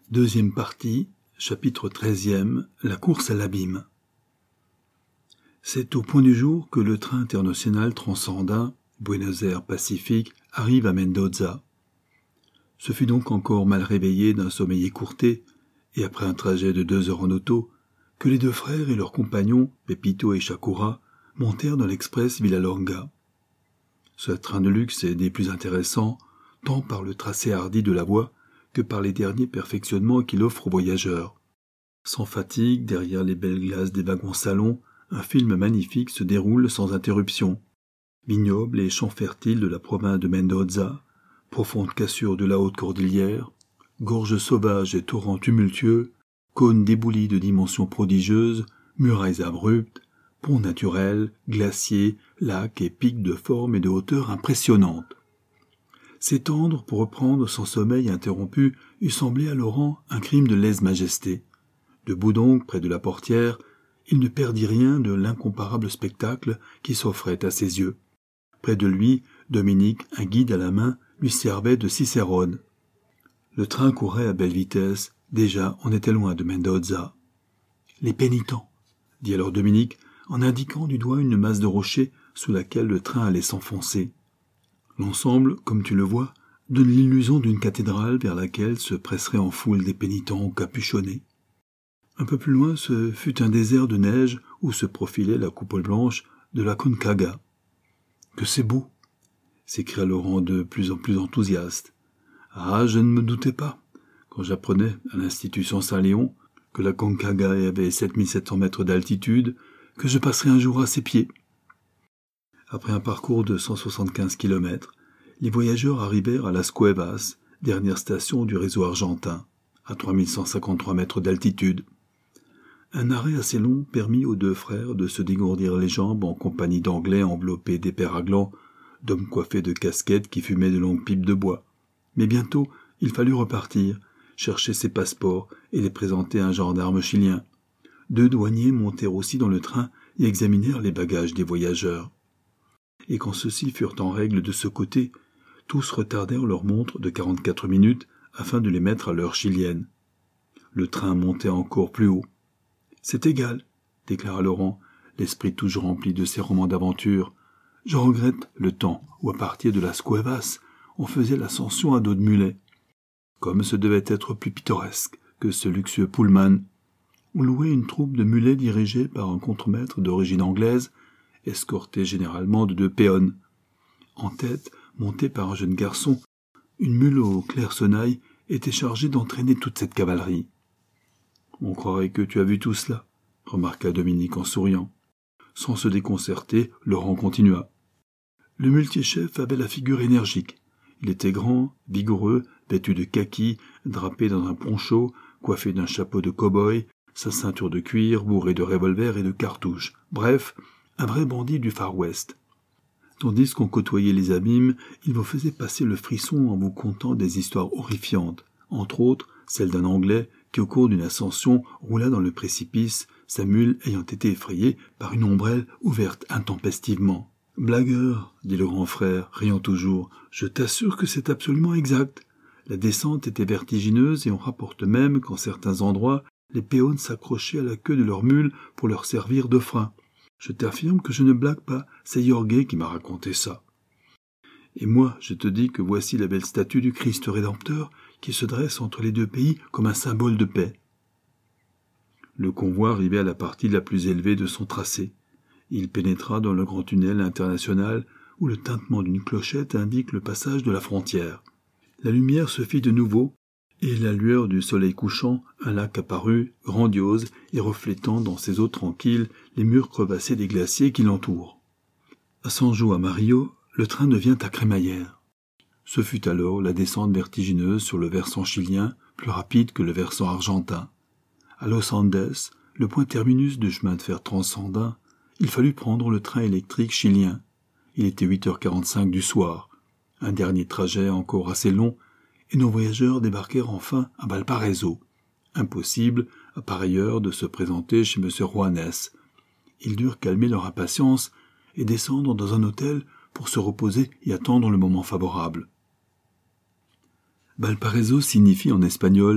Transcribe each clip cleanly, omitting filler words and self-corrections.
Deuxième partie, chapitre 13e, la course à l'abîme. C'est au point du jour que le train international transandin, Buenos Aires Pacifique, arrive à Mendoza. Ce fut donc encore mal réveillé d'un sommeil écourté, et après un trajet de 2 heures en auto, que les deux frères et leurs compagnons, Pepito et Shakura, montèrent dans l'express Villalonga. Ce train de luxe est des plus intéressants, tant par le tracé hardi de la voie que par les derniers perfectionnements qu'il offre aux voyageurs. Sans fatigue, derrière les belles glaces des wagons salons, un film magnifique se déroule sans interruption. Vignobles et champs fertiles de la province de Mendoza, profonde cassure de la haute cordillère, gorges sauvages et torrents tumultueux, cônes d'éboulis de dimensions prodigieuses, murailles abruptes, ponts naturels, glaciers, lacs et pics de forme et de hauteur impressionnantes. S'étendre pour reprendre son sommeil interrompu eût semblé à Laurent un crime de lèse-majesté. Debout donc près de la portière, il ne perdit rien de l'incomparable spectacle qui s'offrait à ses yeux. Près de lui, Dominique, un guide à la main, lui servait de cicérone. Le train courait à belle vitesse, déjà on était loin de Mendoza. « Les pénitents !» dit alors Dominique, en indiquant du doigt une masse de rochers sous laquelle le train allait s'enfoncer. L'ensemble, comme tu le vois, donne l'illusion d'une cathédrale vers laquelle se presseraient en foule des pénitents capuchonnés. Un peu plus loin, ce fut un désert de neige où se profilait la coupole blanche de la Concagua. « Que c'est beau !» s'écria Laurent de plus en plus enthousiaste. « Ah, je ne me doutais pas, quand j'apprenais à l'Institution Saint-Léon que la Concagua avait 7700 mètres d'altitude, que je passerais un jour à ses pieds. » Après un parcours de 175 kilomètres, les voyageurs arrivèrent à Las Cuevas, dernière station du réseau argentin, à 3153 mètres d'altitude. Un arrêt assez long permit aux deux frères de se dégourdir les jambes en compagnie d'Anglais enveloppés d'épais raglans, d'hommes coiffés de casquettes qui fumaient de longues pipes de bois. Mais bientôt, il fallut repartir, chercher ses passeports et les présenter à un gendarme chilien. 2 douaniers montèrent aussi dans le train et examinèrent les bagages des voyageurs. Et quand ceux-ci furent en règle de ce côté, tous retardèrent leur montre de 44 minutes afin de les mettre à l'heure chilienne. Le train montait encore plus haut. « C'est égal, » déclara Laurent, l'esprit toujours rempli de ses romans d'aventure. « Je regrette le temps où, à partir de Las Cuevas, on faisait l'ascension à dos de mulet. Comme ce devait être plus pittoresque que ce luxueux Pullman. On louait une troupe de mulets dirigée par un contremaître d'origine anglaise, escorté généralement de 2 péonnes. En tête, monté par un jeune garçon, une mule au clair sonnail était chargée d'entraîner toute cette cavalerie. « On croirait que tu as vu tout cela, » remarqua Dominique en souriant. Sans se déconcerter, Laurent continua. Le muletier-chef avait la figure énergique. Il était grand, vigoureux, vêtu de kaki, drapé dans un poncho, coiffé d'un chapeau de cow-boy, sa ceinture de cuir bourrée de revolvers et de cartouches. Bref, un vrai bandit du Far West. Tandis qu'on côtoyait les abîmes, il vous faisait passer le frisson en vous contant des histoires horrifiantes, entre autres celle d'un Anglais qui, au cours d'une ascension, roula dans le précipice, sa mule ayant été effrayée par une ombrelle ouverte intempestivement. « Blagueur, » dit le grand frère, riant toujours, « je t'assure que c'est absolument exact. La descente était vertigineuse et on rapporte même qu'en certains endroits, les péones s'accrochaient à la queue de leur mule pour leur servir de frein. Je t'affirme que je ne blague pas, c'est Jorge qui m'a raconté ça. Et moi, je te dis que voici la belle statue du Christ Rédempteur qui se dresse entre les 2 pays comme un symbole de paix. » Le convoi arrivait à la partie la plus élevée de son tracé. Il pénétra dans le grand tunnel international où le tintement d'une clochette indique le passage de la frontière. La lumière se fit de nouveau, et la lueur du soleil couchant, un lac apparut, grandiose et reflétant dans ses eaux tranquilles les murs crevassés des glaciers qui l'entourent. À San Juan Mario, le train devient à crémaillère. Ce fut alors la descente vertigineuse sur le versant chilien, plus rapide que le versant argentin. À Los Andes, le point terminus du chemin de fer transandin, il fallut prendre le train électrique chilien. Il était 8h45 du soir. Un dernier trajet encore assez long, et nos voyageurs débarquèrent enfin à Valparaiso. Impossible, à pareille heure, de se présenter chez M. Juanes. Ils durent calmer leur impatience et descendre dans un hôtel pour se reposer et attendre le moment favorable. Valparaiso signifie en espagnol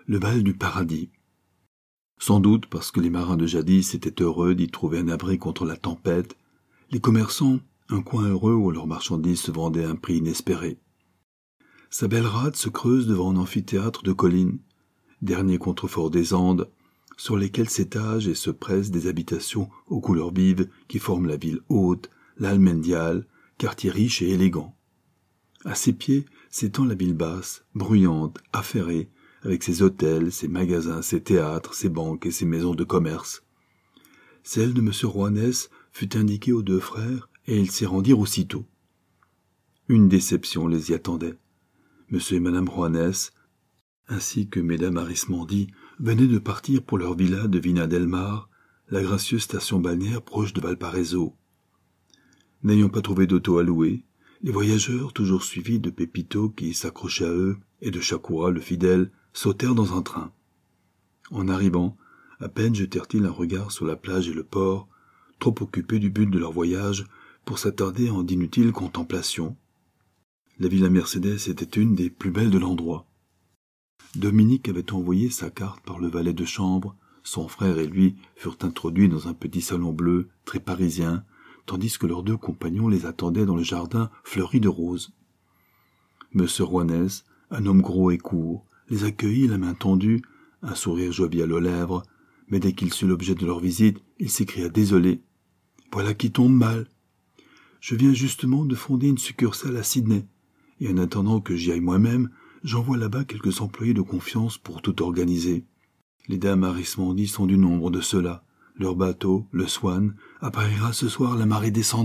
le bal du paradis. Sans doute parce que les marins de jadis étaient heureux d'y trouver un abri contre la tempête, les commerçants un coin heureux où leurs marchandises se vendaient à un prix inespéré. Sa belle rade se creuse devant un amphithéâtre de collines, dernier contrefort des Andes, sur lesquels s'étagent et se pressent des habitations aux couleurs vives qui forment la ville haute, l'Almendial, quartier riche et élégant. À ses pieds s'étend la ville basse, bruyante, affairée, avec ses hôtels, ses magasins, ses théâtres, ses banques et ses maisons de commerce. Celle de M. Rouanès fut indiquée aux deux frères, et ils s'y rendirent aussitôt. Une déception les y attendait. M. et Mme Rouanès, ainsi que Mesdames Arismendi, venaient de partir pour leur villa de Vina del Mar, la gracieuse station balnéaire proche de Valparaiso. N'ayant pas trouvé d'auto à louer, les voyageurs, toujours suivis de Pepito qui s'accrochait à eux, et de Chakura le fidèle, sautèrent dans un train. En arrivant, à peine jetèrent-ils un regard sur la plage et le port, trop occupés du but de leur voyage pour s'attarder en d'inutiles contemplations. La Villa Mercedes était une des plus belles de l'endroit. Dominique avait envoyé sa carte par le valet de chambre, son frère et lui furent introduits dans un petit salon bleu, très parisien, tandis que leurs deux compagnons les attendaient dans le jardin fleuri de roses. M. Rouanès, un homme gros et court, les accueillit la main tendue, un sourire jovial aux lèvres, mais dès qu'il sut l'objet de leur visite, il s'écria désolé. « Voilà qui tombe mal. Je viens justement de fonder une succursale à Sydney, et en attendant que j'y aille moi-même, j'envoie là-bas quelques employés de confiance pour tout organiser. Les dames Arismendi sont du nombre de ceux-là. Leur bateau, le Swan, apparaîtra ce soir à la marée descendante. »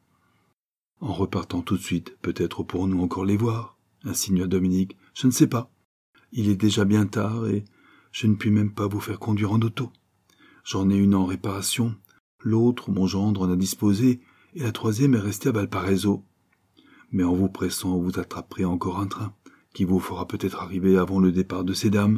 « En repartant tout de suite, peut-être pourrons-nous encore les voir, » insinua Dominique. « Je ne sais pas. Il est déjà bien tard et je ne puis même pas vous faire conduire en auto. J'en ai une en réparation, l'autre, mon gendre en a disposé, et la troisième est restée à Valparaiso. Mais en vous pressant, vous attraperez encore un train, qui vous fera peut-être arriver avant le départ de ces dames. »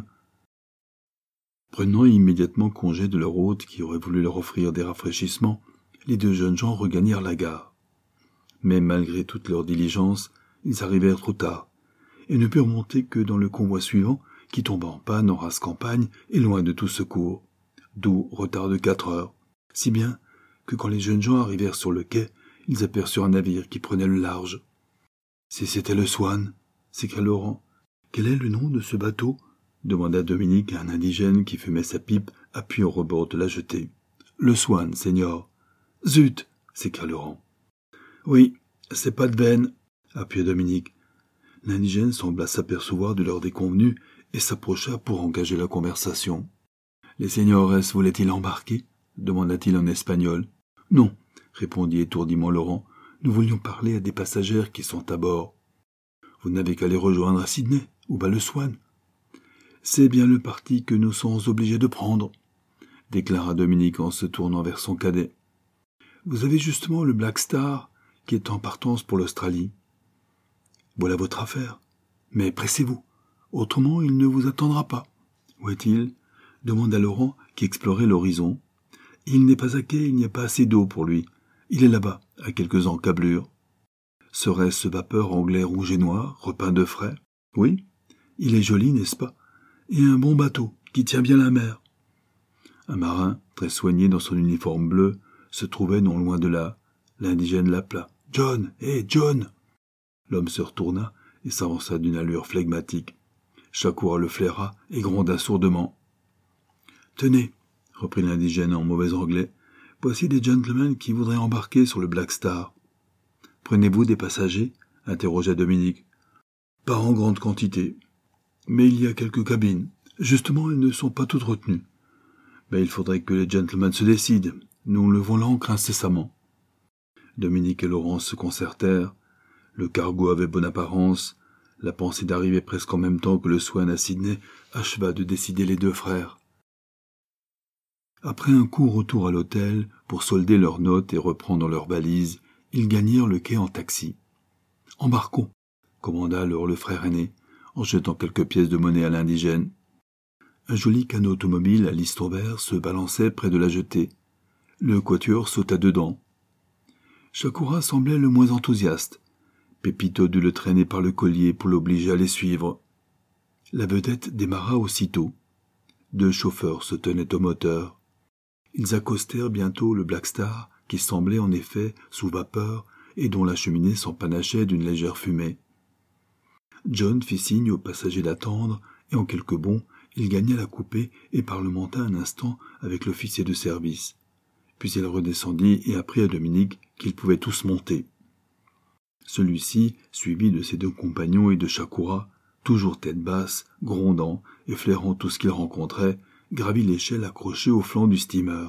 Prenant immédiatement congé de leur hôte qui aurait voulu leur offrir des rafraîchissements, les deux jeunes gens regagnèrent la gare. Mais malgré toute leur diligence, ils arrivèrent trop tard, et ne purent monter que dans le convoi suivant, qui tomba en panne en rase campagne et loin de tout secours, d'où retard de 4 heures, si bien que quand les jeunes gens arrivèrent sur le quai, ils aperçurent un navire qui prenait le large. « Si c'était le Swan !» s'écria Laurent. « Quel est le nom de ce bateau ?» demanda Dominique à un indigène qui fumait sa pipe, appuyé au rebord de la jetée. « Le Swan, Seigneur. »« Zut !» s'écria Laurent. « Oui, c'est pas de veine, » appuyait Dominique. L'indigène sembla s'apercevoir de leur déconvenue et s'approcha pour engager la conversation. « Les señores voulaient-ils embarquer ?» demanda-t-il en espagnol. « Non, » répondit étourdiment Laurent. « Nous voulions parler à des passagères qui sont à bord. »« Vous n'avez qu'à les rejoindre à Sydney, ou bas le Swan. »« C'est bien le parti que nous sommes obligés de prendre, » déclara Dominique en se tournant vers son cadet. « Vous avez justement le Black Star, qui est en partance pour l'Australie. Voilà votre affaire. Mais pressez-vous, autrement il ne vous attendra pas. »« Où est-il » demanda Laurent, qui explorait l'horizon. « Il n'est pas à quai, il n'y a pas assez d'eau pour lui. Il est là-bas, à quelques encablures. »« Serait-ce ce vapeur anglais rouge et noir, repeint de frais ? » ?»« Oui, il est joli, n'est-ce pas ? Et un bon bateau, qui tient bien la mer. » Un marin, très soigné dans son uniforme bleu, se trouvait non loin de là. L'indigène l'appela. « John, hé, John !» L'homme se retourna et s'avança d'une allure flegmatique. Chakura le flaira et gronda sourdement. « Tenez, » reprit l'indigène en mauvais anglais, « voici des gentlemen qui voudraient embarquer sur le Black Star. »« Prenez-vous des passagers ?» interrogea Dominique. « Pas en grande quantité, mais il y a quelques cabines. Justement, elles ne sont pas toutes retenues. Mais il faudrait que les gentlemen se décident. Nous levons l'ancre incessamment. » Dominique et Laurent se concertèrent. Le cargo avait bonne apparence. La pensée d'arriver presque en même temps que le Swan à Sydney acheva de décider les deux frères. Après un court retour à l'hôtel, pour solder leurs notes et reprendre leurs valises, ils gagnèrent le quai en taxi. « Embarquons !» commanda alors le frère aîné, en jetant quelques pièces de monnaie à l'indigène. Un joli canot automobile à liston vert se balançait près de la jetée. Le quatuor sauta dedans. Chakura semblait le moins enthousiaste. Pepito dut le traîner par le collier pour l'obliger à les suivre. La vedette démarra aussitôt. 2 chauffeurs se tenaient au moteur. Ils accostèrent bientôt le Black Star, qui semblait en effet sous vapeur et dont la cheminée s'empanachait d'une légère fumée. John fit signe aux passagers d'attendre, et en quelques bonds, il gagna la coupée et parlementa un instant avec l'officier de service. Puis il redescendit et apprit à Dominique qu'ils pouvaient tous monter. Celui-ci, suivi de ses 2 compagnons et de Shakura, toujours tête basse, grondant et flairant tout ce qu'il rencontrait, gravit l'échelle accrochée au flanc du steamer.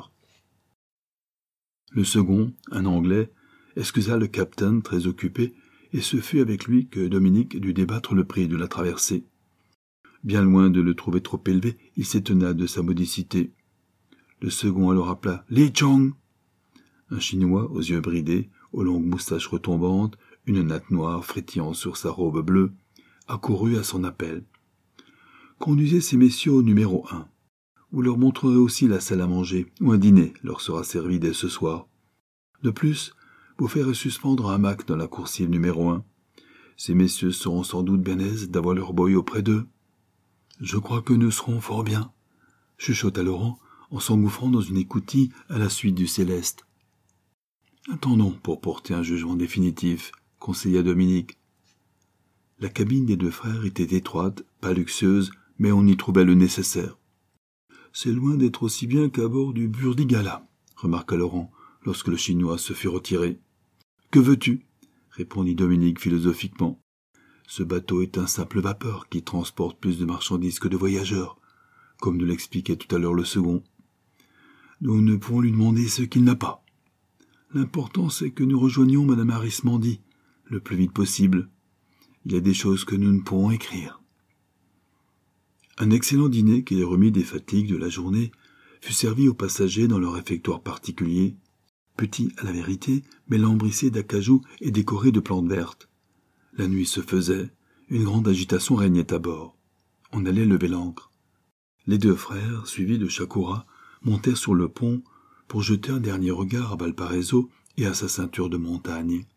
Le second, un Anglais, excusa le capitaine très occupé, et ce fut avec lui que Dominique dut débattre le prix de la traversée. Bien loin de le trouver trop élevé, il s'étonna de sa modicité. Le second alors appela « Li Chong !» Un Chinois aux yeux bridés, aux longues moustaches retombantes, une natte noire frétillant sur sa robe bleue, accourut à son appel. « Conduisez ces messieurs au numéro 1. Vous leur montrerez aussi la salle à manger, où un dîner leur sera servi dès ce soir. De plus, vous ferez suspendre un hamac dans la coursive numéro 1. Ces messieurs seront sans doute bien aises d'avoir leur boy auprès d'eux. »« Je crois que nous serons fort bien, » chuchota Laurent, en s'engouffrant dans une écoutille à la suite du Céleste. « Attendons pour porter un jugement définitif, » conseilla Dominique. La cabine des 2 frères était étroite, pas luxueuse, mais on y trouvait le nécessaire. « C'est loin d'être aussi bien qu'à bord du Burdigala, » remarqua Laurent, lorsque le Chinois se fut retiré. « Que veux-tu » répondit Dominique philosophiquement. « Ce bateau est un simple vapeur qui transporte plus de marchandises que de voyageurs, comme nous l'expliquait tout à l'heure le second. Nous ne pouvons lui demander ce qu'il n'a pas. L'important, c'est que nous rejoignions Madame Arismendi le plus vite possible. Il y a des choses que nous ne pourrons écrire. » Un excellent dîner qui les remit des fatigues de la journée fut servi aux passagers dans leur réfectoire particulier, petit à la vérité, mais lambrissé d'acajou et décoré de plantes vertes. La nuit se faisait, une grande agitation régnait à bord. On allait lever l'ancre. Les 2 frères, suivis de Shakura, montèrent sur le pont pour jeter un dernier regard à Valparaiso et à sa ceinture de montagnes.